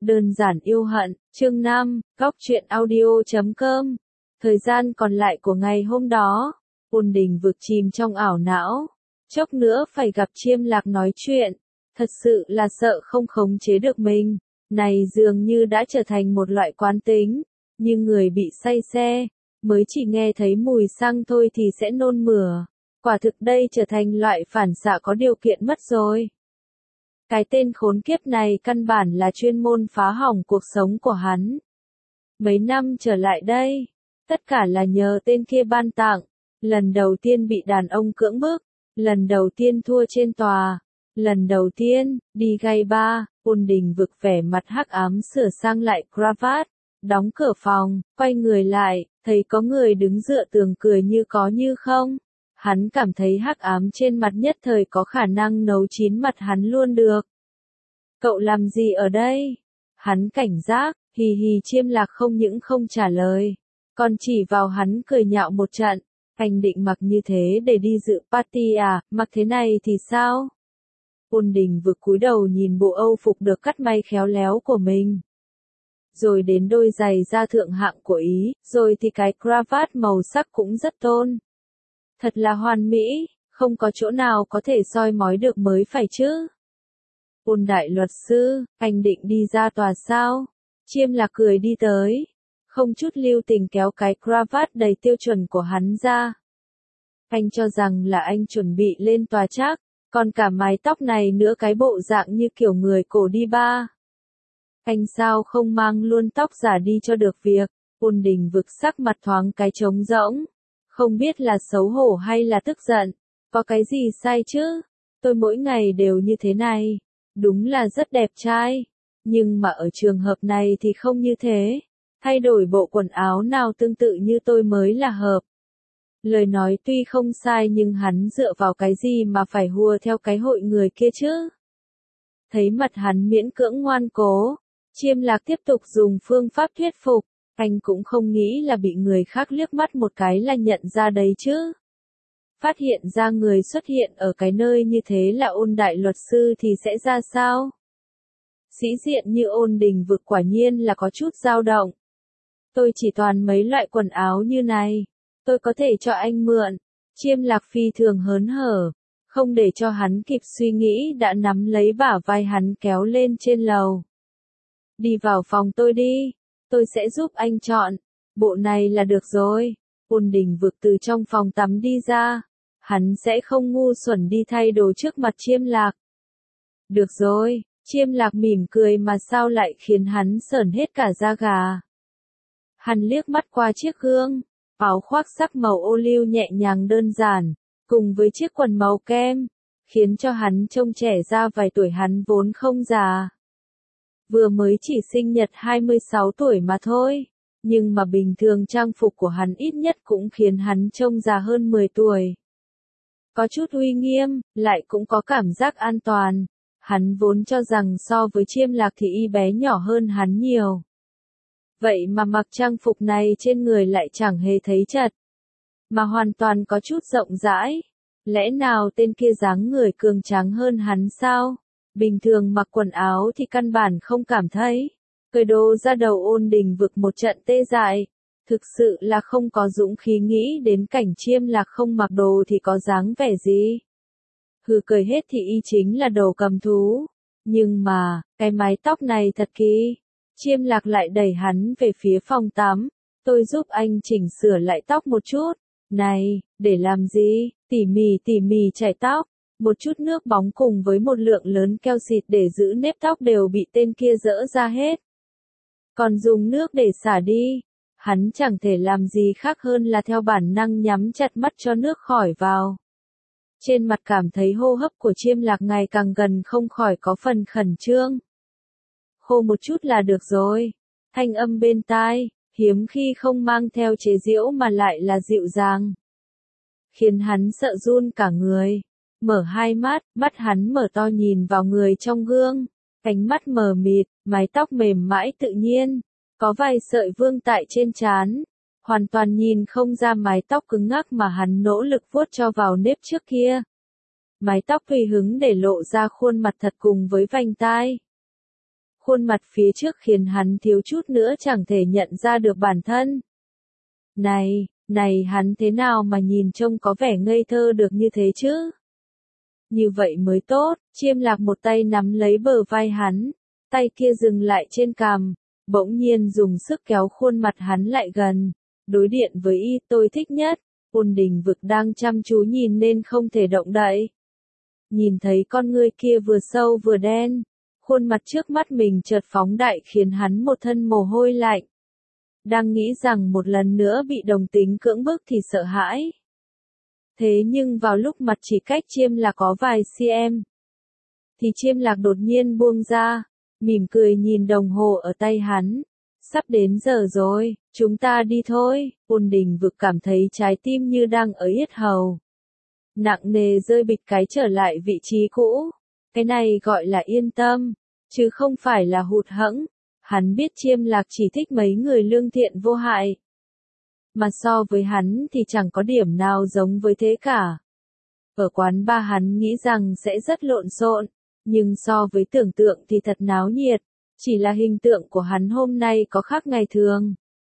Đơn giản yêu hận, chương 5, góc truyện audio.com. Thời gian còn lại của ngày hôm đó, Ôn Đình vực chìm trong ảo não. Chốc nữa phải gặp Chiêm Lạc nói chuyện, thật sự là sợ không khống chế được mình. Này dường như đã trở thành một loại quán tính, như người bị say xe, mới chỉ nghe thấy mùi xăng thôi thì sẽ nôn mửa. Quả thực đây trở thành loại phản xạ có điều kiện mất rồi. Cái tên khốn kiếp này căn bản là chuyên môn phá hỏng cuộc sống của hắn. Mấy năm trở lại đây, tất cả là nhờ tên kia ban tặng. Lần đầu tiên bị đàn ông cưỡng bức, lần đầu tiên thua trên tòa, lần đầu tiên đi gay bar. Ôn Đình vực vẻ mặt hắc ám sửa sang lại cravat, đóng cửa phòng, quay người lại, thấy có người đứng dựa tường cười như có như không. Hắn cảm thấy hắc ám trên mặt nhất thời có khả năng nấu chín mặt hắn luôn được. Cậu làm gì ở đây? Hắn cảnh giác, hì hì. Chiêm Lạc không những không trả lời, còn chỉ vào hắn cười nhạo một trận. Anh định mặc như thế để đi dự party à, mặc thế này thì sao? Ôn Đình vực cúi đầu nhìn bộ âu phục được cắt may khéo léo của mình. Rồi đến đôi giày da thượng hạng của Ý, rồi thì cái cravat màu sắc cũng rất tôn. Thật là hoàn mỹ, không có chỗ nào có thể soi mói được mới phải chứ. Ôn đại luật sư, anh định đi ra tòa sao? Chiêm Lạc cười đi tới, không chút lưu tình kéo cái cravat đầy tiêu chuẩn của hắn ra. Anh cho rằng là anh chuẩn bị lên tòa chắc, còn cả mái tóc này nữa cái bộ dạng như kiểu người cổ đi bar. Anh sao không mang luôn tóc giả đi cho được việc? Ôn Đình vực sắc mặt thoáng cái trống rỗng. Không biết là xấu hổ hay là tức giận, có cái gì sai chứ? Tôi mỗi ngày đều như thế này, đúng là rất đẹp trai, nhưng mà ở trường hợp này thì không như thế, thay đổi bộ quần áo nào tương tự như tôi mới là hợp. Lời nói tuy không sai nhưng hắn dựa vào cái gì mà phải hùa theo cái hội người kia chứ? Thấy mặt hắn miễn cưỡng ngoan cố, Chiêm Lạc tiếp tục dùng phương pháp thuyết phục. Anh cũng không nghĩ là bị người khác liếc mắt một cái là nhận ra đấy chứ. Phát hiện ra người xuất hiện ở cái nơi như thế là Ôn đại luật sư thì sẽ ra sao? Sĩ diện như Ôn Đình vực quả nhiên là có chút dao động. Tôi chỉ toàn mấy loại quần áo như này, tôi có thể cho anh mượn. Chiêm Lạc phi thường hớn hở, không để cho hắn kịp suy nghĩ đã nắm lấy bả vai hắn kéo lên trên lầu. Đi vào phòng tôi đi. Tôi sẽ giúp anh chọn, bộ này là được rồi. Ôn Đình vực từ trong phòng tắm đi ra, hắn sẽ không ngu xuẩn đi thay đồ trước mặt Chiêm Lạc. Được rồi, Chiêm Lạc mỉm cười mà sao lại khiến hắn sởn hết cả da gà. Hắn liếc mắt qua chiếc gương, áo khoác sắc màu ô liu nhẹ nhàng đơn giản, cùng với chiếc quần màu kem, khiến cho hắn trông trẻ ra vài tuổi hắn vốn không già. Vừa mới chỉ sinh nhật 26 tuổi mà thôi, nhưng mà bình thường trang phục của hắn ít nhất cũng khiến hắn trông già hơn 10 tuổi. Có chút uy nghiêm, lại cũng có cảm giác an toàn. Hắn vốn cho rằng so với Chiêm Lạc thì y bé nhỏ hơn hắn nhiều. Vậy mà mặc trang phục này trên người lại chẳng hề thấy chật, mà hoàn toàn có chút rộng rãi. Lẽ nào tên kia dáng người cường tráng hơn hắn sao? Bình thường mặc quần áo thì căn bản không cảm thấy. Cởi đồ ra đầu Ôn Đình vực một trận tê dại. Thực sự là không có dũng khí nghĩ đến cảnh Chiêm Lạc không mặc đồ thì có dáng vẻ gì. Cười hết thì y chính là đồ cầm thú. Nhưng mà, cái mái tóc này thật kỳ. Chiêm Lạc lại đẩy hắn về phía phòng tắm. Tôi giúp anh chỉnh sửa lại tóc một chút. Này, để làm gì? Tỉ mỉ chải tóc. Một chút nước bóng cùng với một lượng lớn keo xịt để giữ nếp tóc đều bị tên kia dỡ ra hết. Còn dùng nước để xả đi. Hắn chẳng thể làm gì khác hơn là theo bản năng nhắm chặt mắt cho nước khỏi vào. Trên mặt cảm thấy hô hấp của Chiêm Lạc ngày càng gần không khỏi có phần khẩn trương. Khô một chút là được rồi. Thanh âm bên tai, hiếm khi không mang theo chế giễu mà lại là dịu dàng, khiến hắn sợ run cả người. Mở hai mắt, mắt hắn mở to nhìn vào người trong gương, cánh mắt mờ mịt, mái tóc mềm mãi tự nhiên, có vài sợi vương tại trên trán, hoàn toàn nhìn không ra mái tóc cứng ngắc mà hắn nỗ lực vuốt cho vào nếp trước kia. Mái tóc tùy hứng để lộ ra khuôn mặt thật cùng với vành tai. khuôn mặt phía trước khiến hắn thiếu chút nữa chẳng thể nhận ra được bản thân. Này hắn thế nào mà nhìn trông có vẻ ngây thơ được như thế chứ? Như vậy mới tốt, Chiêm Lạc một tay nắm lấy bờ vai hắn, tay kia dừng lại trên cằm, bỗng nhiên dùng sức kéo khuôn mặt hắn lại gần, đối điện với y tôi thích nhất. Ôn Đình Vực đang chăm chú nhìn nên không thể động đậy. Nhìn thấy con ngươi kia vừa sâu vừa đen, khuôn mặt trước mắt mình chợt phóng đại khiến hắn một thân mồ hôi lạnh. Đang nghĩ rằng một lần nữa bị đồng tính cưỡng bức thì sợ hãi. Thế nhưng vào lúc mặt chỉ cách Chiêm Lạc có vài cm, thì Chiêm Lạc đột nhiên buông ra, mỉm cười nhìn đồng hồ ở tay hắn. Sắp đến giờ rồi, chúng ta đi thôi. Ôn Đình Vực cảm thấy trái tim như đang ở yết hầu. Nặng nề rơi bịch cái trở lại vị trí cũ. Cái này gọi là yên tâm, chứ không phải là hụt hẫng. Hắn biết Chiêm Lạc chỉ thích mấy người lương thiện vô hại. Mà so với hắn thì chẳng có điểm nào giống với thế cả. Ở quán ba hắn nghĩ rằng sẽ rất lộn xộn, nhưng so với tưởng tượng thì thật náo nhiệt. Chỉ là hình tượng của hắn hôm nay có khác ngày thường,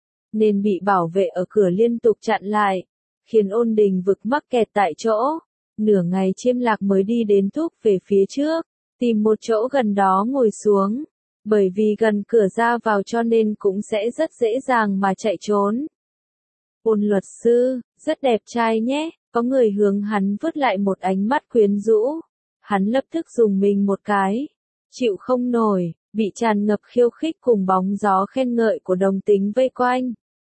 nên bị bảo vệ ở cửa liên tục chặn lại, khiến Ôn Đình Vực mắc kẹt tại chỗ. Nửa ngày Chiêm Lạc mới đi đến thúc về phía trước, tìm một chỗ gần đó ngồi xuống. Bởi vì gần cửa ra vào cho nên cũng sẽ rất dễ dàng mà chạy trốn. Ôn luật sư, rất đẹp trai nhé, có người hướng hắn vứt lại một ánh mắt quyến rũ. Hắn lập tức dùng mình một cái, chịu không nổi, bị tràn ngập khiêu khích cùng bóng gió khen ngợi của đồng tính vây quanh.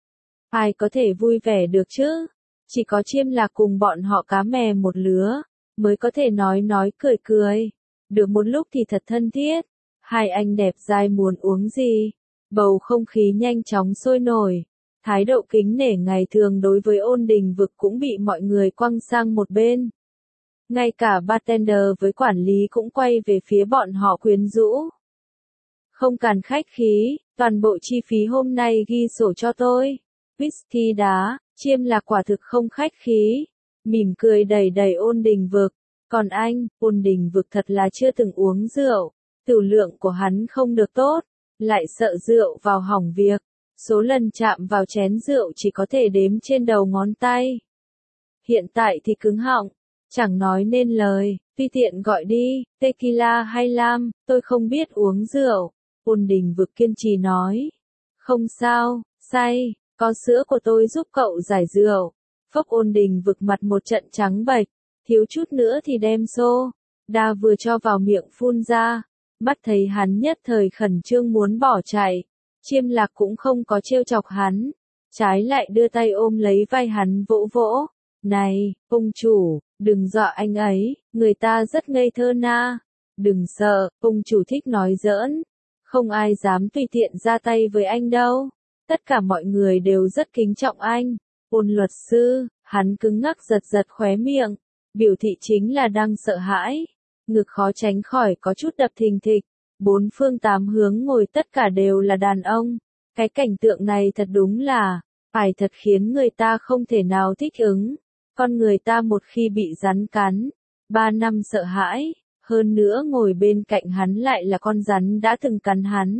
Ai có thể vui vẻ được chứ? Chỉ có Chiêm Lạc cùng bọn họ cá mè một lứa, mới có thể nói cười cười. Được một lúc thì thật thân thiết. Hai anh đẹp dai muốn uống gì? Bầu không khí nhanh chóng sôi nổi. Thái độ kính nể ngày thường đối với Ôn Đình Vực cũng bị mọi người quăng sang một bên. Ngay cả bartender với quản lý cũng quay về phía bọn họ quyến rũ. Không cần khách khí, toàn bộ chi phí hôm nay ghi sổ cho tôi. Whisky đá, Chiêm Lạc quả thực không khách khí. Mỉm cười đầy đầy Ôn Đình Vực. Còn anh, Ôn Đình Vực thật là chưa từng uống rượu. Tửu lượng của hắn không được tốt, lại sợ rượu vào hỏng việc. Số lần chạm vào chén rượu chỉ có thể đếm trên đầu ngón tay. Hiện tại thì cứng họng, chẳng nói nên lời, tùy tiện gọi đi, tequila hay lam, tôi không biết uống rượu. Ôn Đình Vực kiên trì nói. Không sao, say, có sữa của tôi giúp cậu giải rượu. Phốc Ôn Đình Vực mặt một trận trắng bệch, thiếu chút nữa thì đem xô đa vừa cho vào miệng phun ra. Mắt thấy hắn nhất thời khẩn trương muốn bỏ chạy. Chiêm Lạc cũng không có trêu chọc hắn, trái lại đưa tay ôm lấy vai hắn vỗ vỗ. Này, ông chủ, đừng dọa anh ấy, người ta rất ngây thơ na. Đừng sợ, ông chủ thích nói giỡn. Không ai dám tùy tiện ra tay với anh đâu. Tất cả mọi người đều rất kính trọng anh. Ôn luật sư, hắn cứng ngắc giật khóe miệng, biểu thị chính là đang sợ hãi. Ngực khó tránh khỏi có chút đập thình thịch. Bốn phương tám hướng ngồi tất cả đều là đàn ông. Cái cảnh tượng này thật đúng là, phải thật khiến người ta không thể nào thích ứng. Con người ta một khi bị rắn cắn, 3 năm sợ hãi, hơn nữa ngồi bên cạnh hắn lại là con rắn đã từng cắn hắn.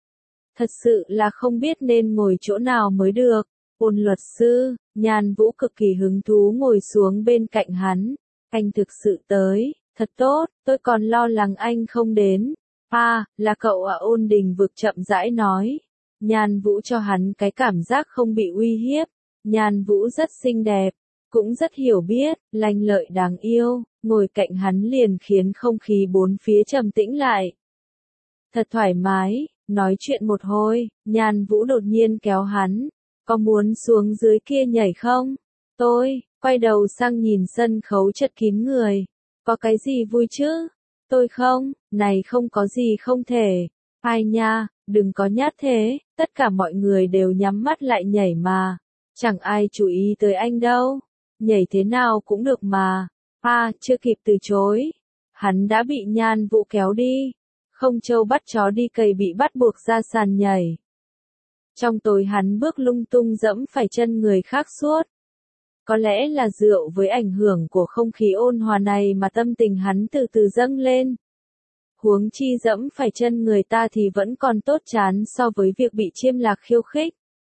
Thật sự là không biết nên ngồi chỗ nào mới được. Ôn luật sư, Nhan Vũ cực kỳ hứng thú ngồi xuống bên cạnh hắn. Anh thực sự tới, thật tốt, tôi còn lo lắng anh không đến. Là cậu à? Ôn Đình Vực chậm rãi nói. Nhan Vũ cho hắn cái cảm giác không bị uy hiếp. Nhan Vũ rất xinh đẹp, cũng rất hiểu biết, lanh lợi đáng yêu, ngồi cạnh hắn liền khiến không khí bốn phía trầm tĩnh lại. Thật thoải mái, nói chuyện một hồi, Nhan Vũ đột nhiên kéo hắn. Có muốn xuống dưới kia nhảy không? Tôi, quay đầu sang nhìn sân khấu chật kín người. Có cái gì vui chứ? Tôi không, này không có gì không thể. Ai nha, đừng có nhát thế, tất cả mọi người đều nhắm mắt lại nhảy mà. Chẳng ai chú ý tới anh đâu. Nhảy thế nào cũng được mà. Chưa kịp từ chối. Hắn đã bị Nhan Vũ kéo đi. Không trâu bắt chó đi cày bị bắt buộc ra sàn nhảy. Trong tối hắn bước lung tung dẫm phải chân người khác suốt. Có lẽ là rượu với ảnh hưởng của không khí ôn hòa này mà tâm tình hắn từ từ dâng lên. Huống chi dẫm phải chân người ta thì vẫn còn tốt chán so với việc bị Chiêm Lạc khiêu khích.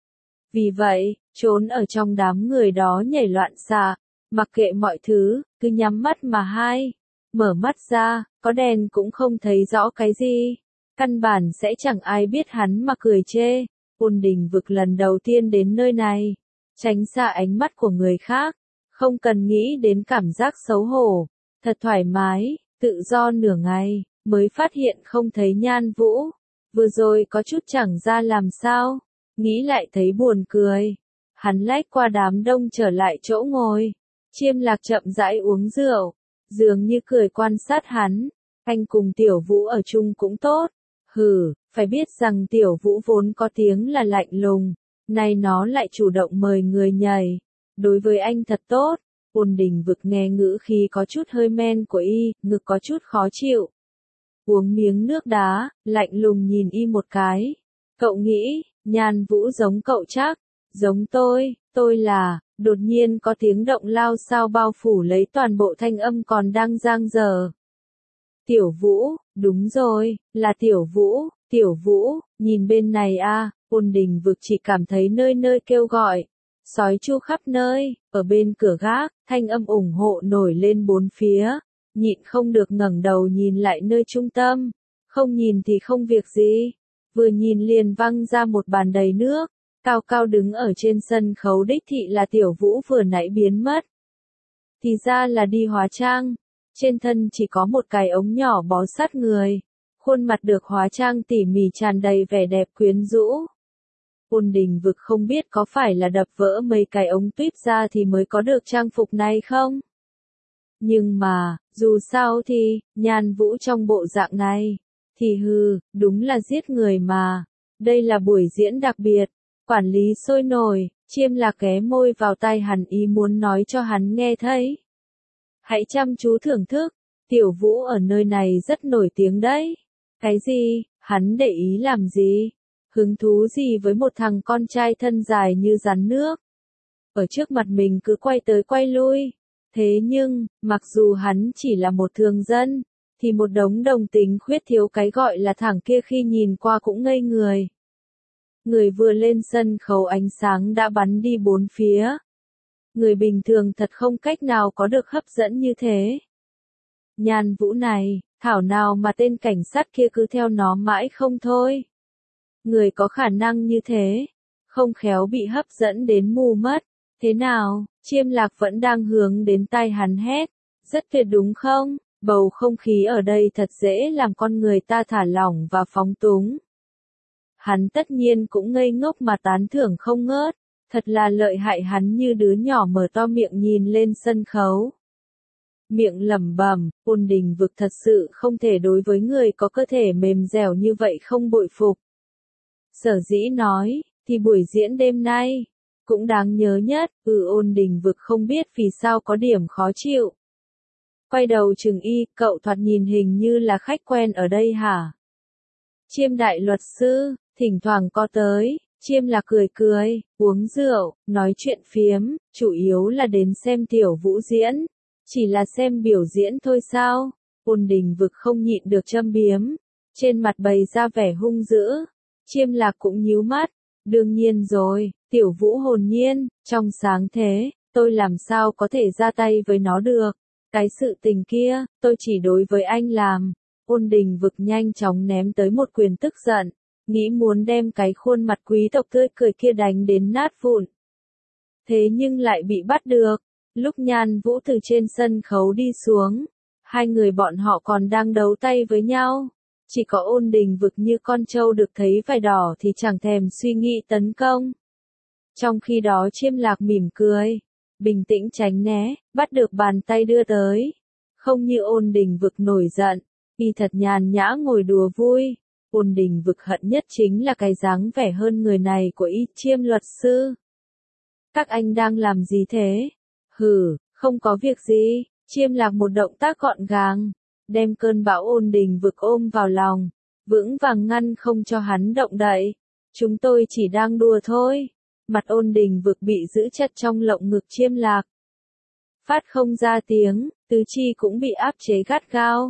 Vì vậy, trốn ở trong đám người đó nhảy loạn xạ, mặc kệ mọi thứ, cứ nhắm mắt mà mở mắt ra, có đèn cũng không thấy rõ cái gì. Căn bản sẽ chẳng ai biết hắn mà cười chê. Ôn Đình Vực lần đầu tiên đến nơi này, tránh xa ánh mắt của người khác, không cần nghĩ đến cảm giác xấu hổ, thật thoải mái, tự do nửa ngày, mới phát hiện không thấy Nhan Vũ. Vừa rồi có chút chẳng ra làm sao, nghĩ lại thấy buồn cười. Hắn lách qua đám đông trở lại chỗ ngồi. Chiêm Lạc chậm rãi uống rượu, dường như cười quan sát hắn. Anh cùng Tiểu Vũ ở chung cũng tốt. Hừ, phải biết rằng Tiểu Vũ vốn có tiếng là lạnh lùng, nay nó lại chủ động mời người nhảy. Đối với anh thật tốt. Ôn Đình Vực nghe ngữ khi có chút hơi men của y, ngực có chút khó chịu. Uống miếng nước đá, lạnh lùng nhìn y một cái. Cậu nghĩ, Nhan Vũ giống cậu chắc? Giống tôi là, đột nhiên có tiếng động lao sao bao phủ lấy toàn bộ thanh âm còn đang dang dở. Tiểu Vũ, đúng rồi, là Tiểu Vũ, nhìn bên này a. Ôn Đình Vực chỉ cảm thấy nơi nơi kêu gọi. Sói chu khắp nơi, ở bên cửa gác, thanh âm ủng hộ nổi lên bốn phía. Nhịn không được ngẩng đầu nhìn lại nơi trung tâm. Không nhìn thì không việc gì. Vừa nhìn liền văng ra một bàn đầy nước. Cao cao đứng ở trên sân khấu đích thị là Tiểu Vũ vừa nãy biến mất. Thì ra là đi hóa trang. Trên thân chỉ có một cái ống nhỏ bó sát người. Khuôn mặt được hóa trang tỉ mỉ tràn đầy vẻ đẹp quyến rũ. Ôn Đình Vực không biết có phải là đập vỡ mấy cái ống tuyếp ra thì mới có được trang phục này không? Nhưng mà, dù sao thì, Nhan Vũ trong bộ dạng này, thì đúng là giết người mà. Đây là buổi diễn đặc biệt, quản lý sôi nổi, Chiêm Lạc ghé môi vào tai hắn ý muốn nói cho hắn nghe thấy. Hãy chăm chú thưởng thức, Tiểu Vũ ở nơi này rất nổi tiếng đấy. Cái gì, hắn để ý làm gì? Hứng thú gì với một thằng con trai thân dài như rắn nước? Ở trước mặt mình cứ quay tới quay lui. Thế nhưng, mặc dù hắn chỉ là một thường dân, thì một đống đồng tính khuyết thiếu cái gọi là thằng kia khi nhìn qua cũng ngây người. Người vừa lên sân khấu ánh sáng đã bắn đi bốn phía. Người bình thường thật không cách nào có được hấp dẫn như thế. Nhan Vũ này, thảo nào mà tên cảnh sát kia cứ theo nó mãi không thôi. Người có khả năng như thế, không khéo bị hấp dẫn đến mù mất. Thế nào, Chiêm Lạc vẫn đang hướng đến tai hắn hét. Rất tuyệt đúng không? Bầu không khí ở đây thật dễ làm con người ta thả lỏng và phóng túng. Hắn tất nhiên cũng ngây ngốc mà tán thưởng không ngớt. Thật là lợi hại, hắn như đứa nhỏ mở to miệng nhìn lên sân khấu. Miệng lẩm bẩm, Ôn Đình Vực thật sự không thể đối với người có cơ thể mềm dẻo như vậy không bội phục. Sở dĩ nói, thì buổi diễn đêm nay, cũng đáng nhớ nhất. Ôn Đình Vực không biết vì sao có điểm khó chịu. Quay đầu chừng y, cậu thoạt nhìn hình như là khách quen ở đây hả? Chiêm đại luật sư, thỉnh thoảng có tới. Chiêm Lạc cười, uống rượu, nói chuyện phiếm, chủ yếu là đến xem Tiểu Vũ diễn. Chỉ là xem biểu diễn thôi sao? Ôn Đình Vực không nhịn được châm biếm. Trên mặt bày ra vẻ hung dữ. Chiêm Lạc cũng nhíu mắt. Đương nhiên rồi, Tiểu Vũ hồn nhiên, trong sáng thế, tôi làm sao có thể ra tay với nó được. Cái sự tình kia, tôi chỉ đối với anh làm. Ôn Đình Vực nhanh chóng ném tới một quyền tức giận. Nghĩ muốn đem cái khuôn mặt quý tộc tươi cười kia đánh đến nát vụn. Thế nhưng lại bị bắt được. Lúc Nhan Vũ từ trên sân khấu đi xuống, hai người bọn họ còn đang đấu tay với nhau. Chỉ có Ôn Đình Vực như con trâu được thấy vải đỏ thì chẳng thèm suy nghĩ tấn công. Trong khi đó Chiêm Lạc mỉm cười, bình tĩnh tránh né, bắt được bàn tay đưa tới. Không như Ôn Đình Vực nổi giận, y thật nhàn nhã ngồi đùa vui. Ôn Đình Vực hận nhất chính là cái dáng vẻ hơn người này của y. Chiêm luật sư. Các anh đang làm gì thế? Không có việc gì. Chiêm Lạc một động tác gọn gàng, đem cơn bão Ôn Đình Vực ôm vào lòng, vững vàng ngăn không cho hắn động đậy. Chúng tôi chỉ đang đùa thôi. Mặt Ôn Đình Vực bị giữ chặt trong lồng ngực Chiêm Lạc. Phát không ra tiếng, tứ chi cũng bị áp chế gắt gao.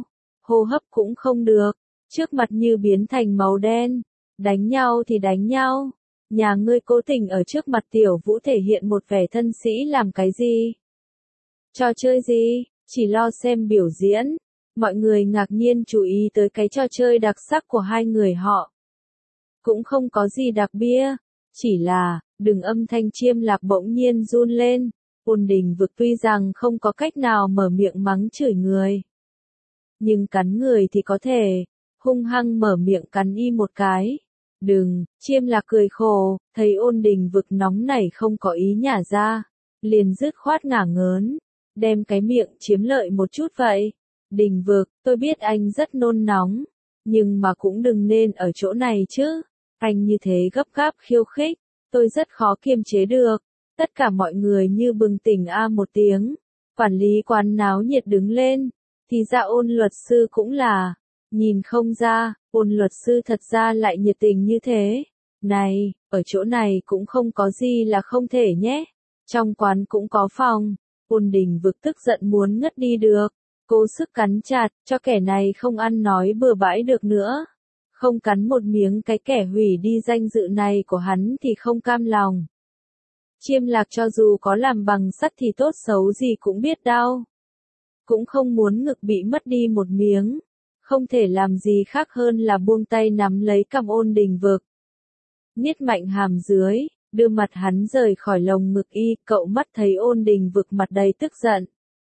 hô hấp cũng không được, trước mặt như biến thành màu đen. Đánh nhau thì đánh nhau. Nhà ngươi cố tình ở trước mặt Tiểu Vũ thể hiện một vẻ thân sĩ làm cái gì? Trò chơi gì? Chỉ lo xem biểu diễn. Mọi người ngạc nhiên chú ý tới cái trò chơi đặc sắc của hai người họ. Cũng không có gì đặc biệt, chỉ là, đừng âm thanh Chiêm Lạc bỗng nhiên run lên. Ôn Đình Vực tuy rằng không có cách nào mở miệng mắng chửi người. Nhưng cắn người thì có thể, hung hăng mở miệng cắn y một cái. Đừng, Chiêm Lạc cười khổ, thấy Ôn Đình Vực nóng nảy không có ý nhả ra. Liền dứt khoát ngả ngớn, đem cái miệng chiếm lợi một chút vậy. Đình Vực, tôi biết anh rất nôn nóng, nhưng mà cũng đừng nên ở chỗ này chứ. Anh như thế gấp gáp khiêu khích, tôi rất khó kiềm chế được. Tất cả mọi người như bừng tỉnh một tiếng. Quản lý quán náo nhiệt đứng lên. Thì ra Ôn luật sư cũng là. Nhìn không ra, Ôn luật sư thật ra lại nhiệt tình như thế. Này, ở chỗ này cũng không có gì là không thể nhé. Trong quán cũng có phòng. Ôn Đình Vực tức giận muốn ngất đi được. Cố sức cắn chặt, cho kẻ này không ăn nói bừa bãi được nữa. Không cắn một miếng cái kẻ hủy đi danh dự này của hắn thì không cam lòng. Chiêm Lạc cho dù có làm bằng sắt thì tốt xấu gì cũng biết đau. Cũng không muốn ngực bị mất đi một miếng. Không thể làm gì khác hơn là buông tay nắm lấy cằm Ôn Đình Vực. Niết mạnh hàm dưới, đưa mặt hắn rời khỏi lồng ngực y, cậu mắt thấy Ôn Đình Vực mặt đầy tức giận.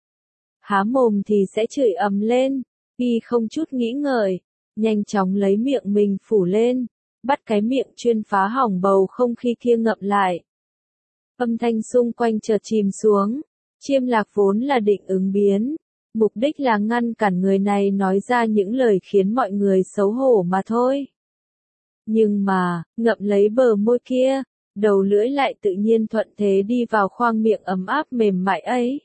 Há mồm thì sẽ chửi ầm lên, y không chút nghĩ ngợi, nhanh chóng lấy miệng mình phủ lên, bắt cái miệng chuyên phá hỏng bầu không khí kia ngậm lại. Âm thanh xung quanh chợt chìm xuống, Chiêm Lạc vốn là định ứng biến, mục đích là ngăn cản người này nói ra những lời khiến mọi người xấu hổ mà thôi. Nhưng mà, ngậm lấy bờ môi kia, đầu lưỡi lại tự nhiên thuận thế đi vào khoang miệng ấm áp mềm mại ấy.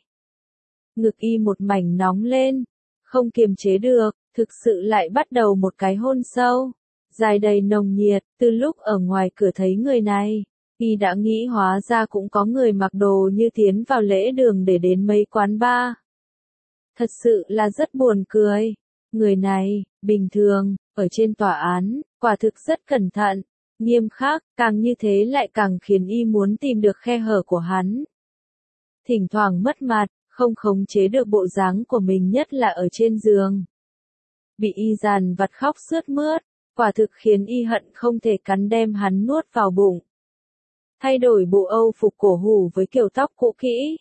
Ngực y một mảnh nóng lên, không kiềm chế được, thực sự lại bắt đầu một cái hôn sâu, dài đầy nồng nhiệt. Từ lúc ở ngoài cửa thấy người này, y đã nghĩ hóa ra cũng có người mặc đồ như tiến vào lễ đường để đến mấy quán bar. Thật sự là rất buồn cười. Người này, bình thường, ở trên tòa án, quả thực rất cẩn thận, nghiêm khắc, càng như thế lại càng khiến y muốn tìm được khe hở của hắn. Thỉnh thoảng mất mặt, không khống chế được bộ dáng của mình, nhất là ở trên giường. Bị y dằn vặt khóc sướt mướt, quả thực khiến y hận không thể cắn đem hắn nuốt vào bụng. Thay đổi bộ âu phục cổ hủ với kiểu tóc cũ kỹ.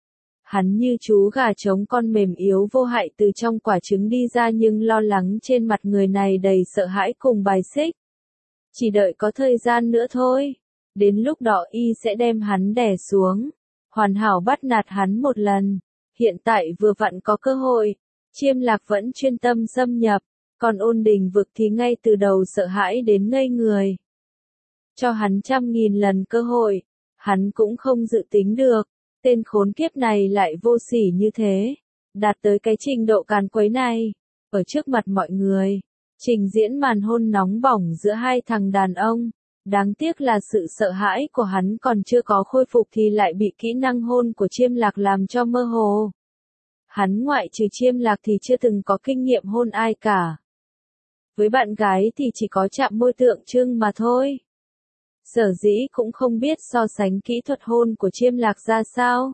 Hắn như chú gà trống con mềm yếu vô hại từ trong quả trứng đi ra, nhưng lo lắng trên mặt người này đầy sợ hãi cùng bài xích. Chỉ đợi có thời gian nữa thôi. Đến lúc đó y sẽ đem hắn đè xuống. Hoàn hảo bắt nạt hắn một lần. Hiện tại vừa vặn có cơ hội. Chiêm Lạc vẫn chuyên tâm xâm nhập. Còn Ôn Đình Vực thì ngay từ đầu sợ hãi đến ngây người. Cho hắn 100.000 lần cơ hội. Hắn cũng không dự tính được. Tên khốn kiếp này lại vô sỉ như thế. Đạt tới cái trình độ càn quấy này. Ở trước mặt mọi người. Trình diễn màn hôn nóng bỏng giữa hai thằng đàn ông. Đáng tiếc là sự sợ hãi của hắn còn chưa có khôi phục thì lại bị kỹ năng hôn của Chiêm Lạc làm cho mơ hồ. Hắn ngoại trừ Chiêm Lạc thì chưa từng có kinh nghiệm hôn ai cả. Với bạn gái thì chỉ có chạm môi tượng trưng mà thôi. Sở dĩ cũng không biết so sánh kỹ thuật hôn của Chiêm Lạc ra sao.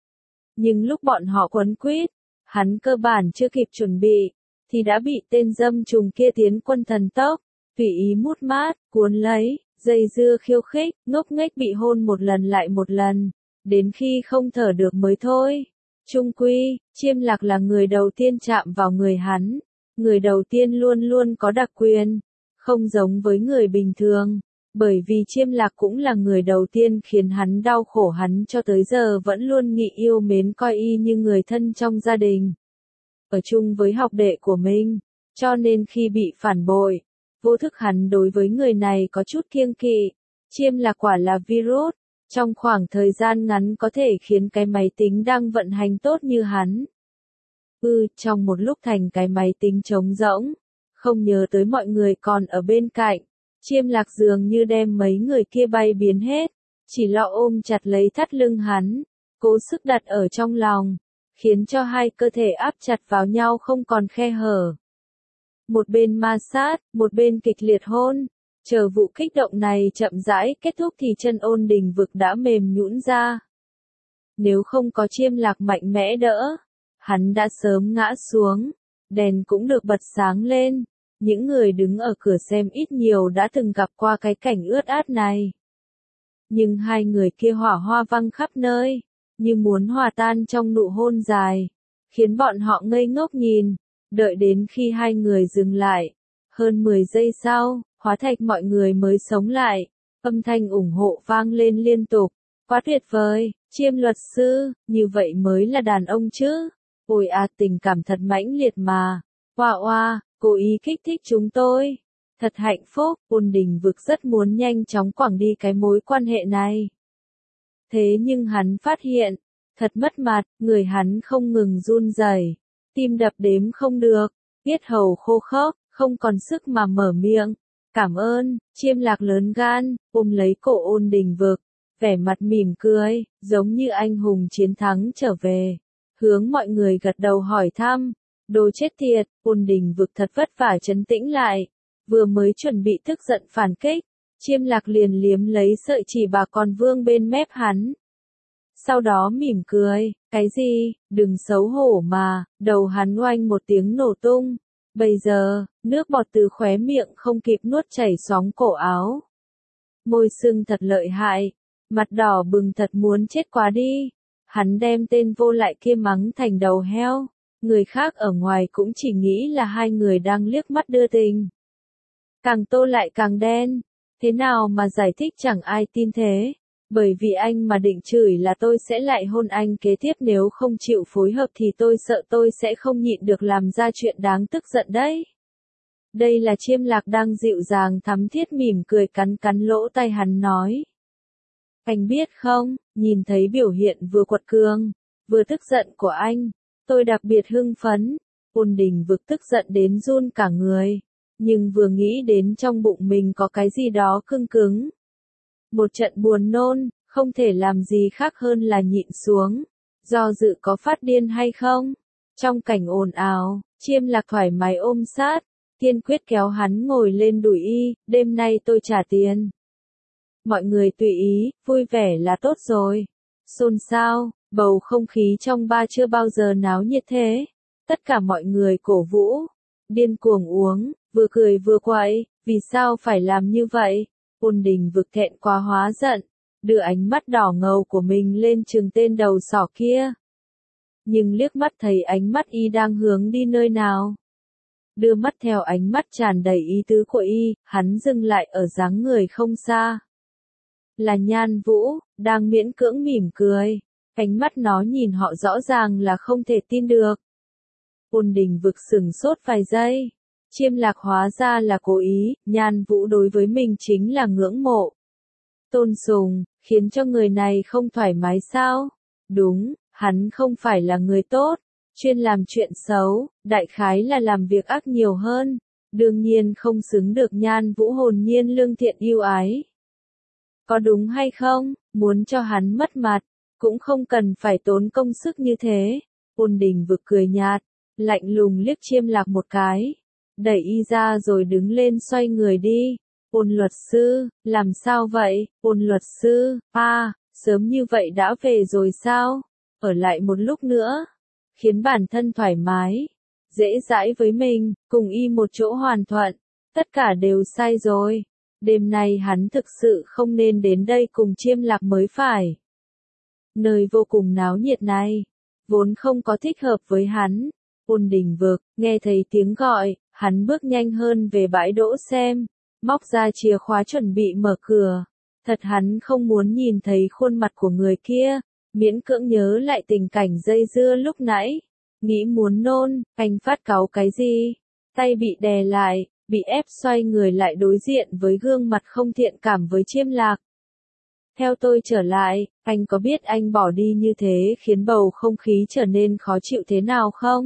Nhưng lúc bọn họ quấn quýt, hắn cơ bản chưa kịp chuẩn bị, thì đã bị tên dâm trùng kia tiến quân thần tốc, tùy ý mút mát, cuốn lấy, dây dưa khiêu khích, ngốc nghếch bị hôn một lần lại một lần, đến khi không thở được mới thôi. Chung quy, Chiêm Lạc là người đầu tiên chạm vào người hắn, người đầu tiên luôn luôn có đặc quyền, không giống với người bình thường. Bởi vì Chiêm Lạc cũng là người đầu tiên khiến hắn đau khổ, hắn cho tới giờ vẫn luôn nghĩ yêu mến coi y như người thân trong gia đình. Ở chung với học đệ của mình, cho nên khi bị phản bội, vô thức hắn đối với người này có chút kiêng kỵ. Chiêm Lạc quả là virus, trong khoảng thời gian ngắn có thể khiến cái máy tính đang vận hành tốt như hắn. Trong một lúc thành cái máy tính trống rỗng, không nhớ tới mọi người còn ở bên cạnh. Chiêm Lạc dường như đem mấy người kia bay biến hết, chỉ lo ôm chặt lấy thắt lưng hắn, cố sức đặt ở trong lòng, khiến cho hai cơ thể áp chặt vào nhau không còn khe hở. một bên ma sát, một bên kịch liệt hôn. Chờ vụ kích động này chậm rãi kết thúc thì chân Ôn Đình Vực đã mềm nhũn ra. Nếu không có Chiêm Lạc mạnh mẽ đỡ, hắn đã sớm ngã xuống, đèn cũng được bật sáng lên. Những người đứng ở cửa xem ít nhiều đã từng gặp qua cái cảnh ướt át này. Nhưng hai người kia hỏa hoa văng khắp nơi, như muốn hòa tan trong nụ hôn dài, khiến bọn họ ngây ngốc nhìn, đợi đến khi hai người dừng lại. Hơn 10 giây sau, Hóa Thạch mọi người mới sống lại, âm thanh ủng hộ vang lên liên tục. Quá tuyệt vời, Chiêm luật sư, như vậy mới là đàn ông chứ. Ôi à, tình cảm thật mãnh liệt mà. Oa oa, cố ý kích thích chúng tôi. Thật hạnh phúc, Ôn Đình Vực rất muốn nhanh chóng quẳng đi cái mối quan hệ này. Thế nhưng hắn phát hiện, thật mất mặt, người hắn không ngừng run rẩy, tim đập đếm không được, yết hầu khô khốc, không còn sức mà mở miệng. Cảm ơn, Chiêm Lạc lớn gan, ôm lấy cổ Ôn Đình Vực, vẻ mặt mỉm cười, giống như anh hùng chiến thắng trở về. Hướng mọi người gật đầu hỏi thăm. Đồ chết tiệt, Ôn Đình Vực thật vất vả trấn tĩnh lại. Vừa mới chuẩn bị tức giận phản kích, Chiêm Lạc liền liếm lấy sợi chỉ bà con vương bên mép hắn. Sau đó mỉm cười, cái gì, đừng xấu hổ mà, đầu hắn oanh một tiếng nổ tung. Bây giờ, nước bọt từ khóe miệng không kịp nuốt chảy xóng cổ áo. Môi sưng thật lợi hại, mặt đỏ bừng thật muốn chết quá đi. Hắn đem tên vô lại kia mắng thành đầu heo. Người khác ở ngoài cũng chỉ nghĩ là hai người đang liếc mắt đưa tình. Càng tô lại càng đen. Thế nào mà giải thích chẳng ai tin thế. Bởi vì anh mà định chửi là tôi sẽ lại hôn anh kế tiếp, nếu không chịu phối hợp thì tôi sợ tôi sẽ không nhịn được làm ra chuyện đáng tức giận đấy. Đây là Chiêm Lạc đang dịu dàng thắm thiết mỉm cười cắn cắn lỗ tai hắn nói. Anh biết không, nhìn thấy biểu hiện vừa quật cường, vừa tức giận của anh, tôi đặc biệt hưng phấn. Ôn Đình Vực tức giận đến run cả người, nhưng vừa nghĩ đến trong bụng mình có cái gì đó cứng cứng. Một trận buồn nôn, không thể làm gì khác hơn là nhịn xuống. Do dự có phát điên hay không? Trong cảnh ồn ào, Chiêm Lạc thoải mái ôm sát, kiên quyết kéo hắn ngồi lên đùi y, đêm nay tôi trả tiền. Mọi người tùy ý, vui vẻ là tốt rồi. Xôn xao, bầu không khí trong bar chưa bao giờ náo nhiệt thế. Tất cả mọi người cổ vũ, điên cuồng uống, vừa cười vừa quậy, vì sao phải làm như vậy? Ôn Đình Vực thẹn quá hóa giận, đưa ánh mắt đỏ ngầu của mình lên trừng tên đầu sỏ kia. Nhưng liếc mắt thấy ánh mắt y đang hướng đi nơi nào. Đưa mắt theo ánh mắt tràn đầy ý tứ của y, hắn dừng lại ở dáng người không xa. Là Nhan Vũ, đang miễn cưỡng mỉm cười. Ánh mắt nó nhìn họ rõ ràng là không thể tin được. Ôn Đình Vực sửng sốt vài giây. Chiêm Lạc hóa ra là cố ý, Nhan Vũ đối với mình chính là ngưỡng mộ. Tôn sùng, khiến cho người này không thoải mái sao? Đúng, hắn không phải là người tốt, chuyên làm chuyện xấu, đại khái là làm việc ác nhiều hơn. Đương nhiên không xứng được Nhan Vũ hồn nhiên lương thiện yêu ái. Có đúng hay không, muốn cho hắn mất mặt, cũng không cần phải tốn công sức như thế. Ôn Đình Vực cười nhạt, lạnh lùng liếc Chiêm Lạc một cái, đẩy y ra rồi đứng lên xoay người đi. Ôn luật sư, làm sao vậy? Ôn luật sư, sớm như vậy đã về rồi sao? Ở lại một lúc nữa, khiến bản thân thoải mái, dễ dãi với mình, cùng y một chỗ hoàn thuận, tất cả đều sai rồi. Đêm nay hắn thực sự không nên đến đây cùng Chiêm Lạc mới phải. Nơi vô cùng náo nhiệt này, vốn không có thích hợp với hắn. Ôn Đình Vực, nghe thấy tiếng gọi, hắn bước nhanh hơn về bãi đỗ xem, móc ra chìa khóa chuẩn bị mở cửa. Thật hắn không muốn nhìn thấy khuôn mặt của người kia, miễn cưỡng nhớ lại tình cảnh dây dưa lúc nãy. Nghĩ muốn nôn, anh phát cáu cái gì? Tay bị đè lại, bị ép xoay người lại đối diện với gương mặt không thiện cảm với Chiêm Lạc. Theo tôi trở lại, anh có biết anh bỏ đi như thế khiến bầu không khí trở nên khó chịu thế nào không?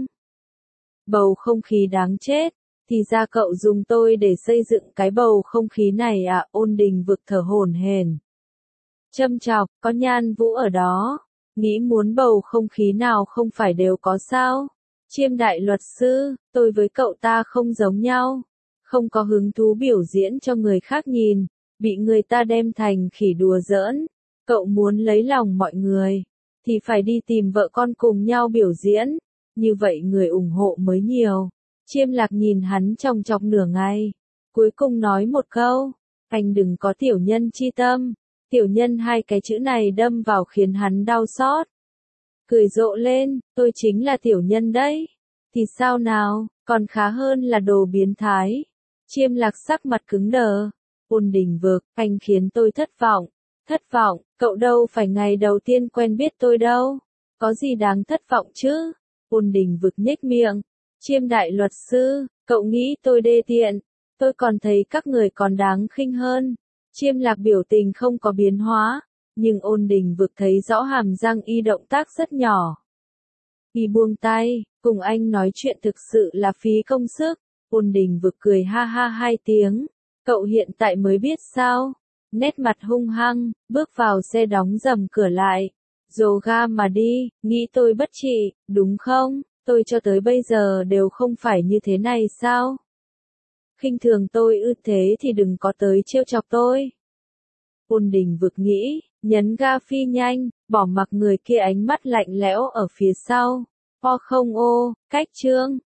Bầu không khí đáng chết, thì ra cậu dùng tôi để xây dựng cái bầu không khí này à? Ôn Đình Vực thở hổn hển. Châm chọc, có Nhan Vũ ở đó, nghĩ muốn bầu không khí nào không phải đều có sao? Chiêm đại luật sư, tôi với cậu ta không giống nhau. Không có hứng thú biểu diễn cho người khác nhìn, bị người ta đem thành khỉ đùa giỡn. Cậu muốn lấy lòng mọi người, thì phải đi tìm vợ con cùng nhau biểu diễn. Như vậy người ủng hộ mới nhiều. Chiêm Lạc nhìn hắn chòng chọc nửa ngày. Cuối cùng nói một câu, anh đừng có tiểu nhân chi tâm. Tiểu nhân hai cái chữ này đâm vào khiến hắn đau xót. Cười rộ lên, tôi chính là tiểu nhân đấy. Thì sao nào, còn khá hơn là đồ biến thái. Chiêm Lạc sắc mặt cứng đờ. Ôn Đình Vực, anh khiến tôi thất vọng. Thất vọng, cậu đâu phải ngày đầu tiên quen biết tôi đâu. Có gì đáng thất vọng chứ? Ôn Đình Vực nhếch miệng. Chiêm đại luật sư, cậu nghĩ tôi đê tiện. Tôi còn thấy các người còn đáng khinh hơn. Chiêm Lạc biểu tình không có biến hóa. Nhưng Ôn Đình Vực thấy rõ hàm răng y động tác rất nhỏ. Y buông tay, cùng anh nói chuyện thực sự là phí công sức. Ôn Đình Vực cười ha ha hai tiếng. Cậu hiện tại mới biết sao? Nét mặt hung hăng, bước vào xe đóng rầm cửa lại. Dồ ga mà đi, nghĩ tôi bất trị, đúng không? Tôi cho tới bây giờ đều không phải như thế này sao? Khinh thường tôi ư, thế thì đừng có tới trêu chọc tôi. Ôn Đình Vực nghĩ, nhấn ga phi nhanh, bỏ mặc người kia ánh mắt lạnh lẽo ở phía sau. O không ô, cách chương.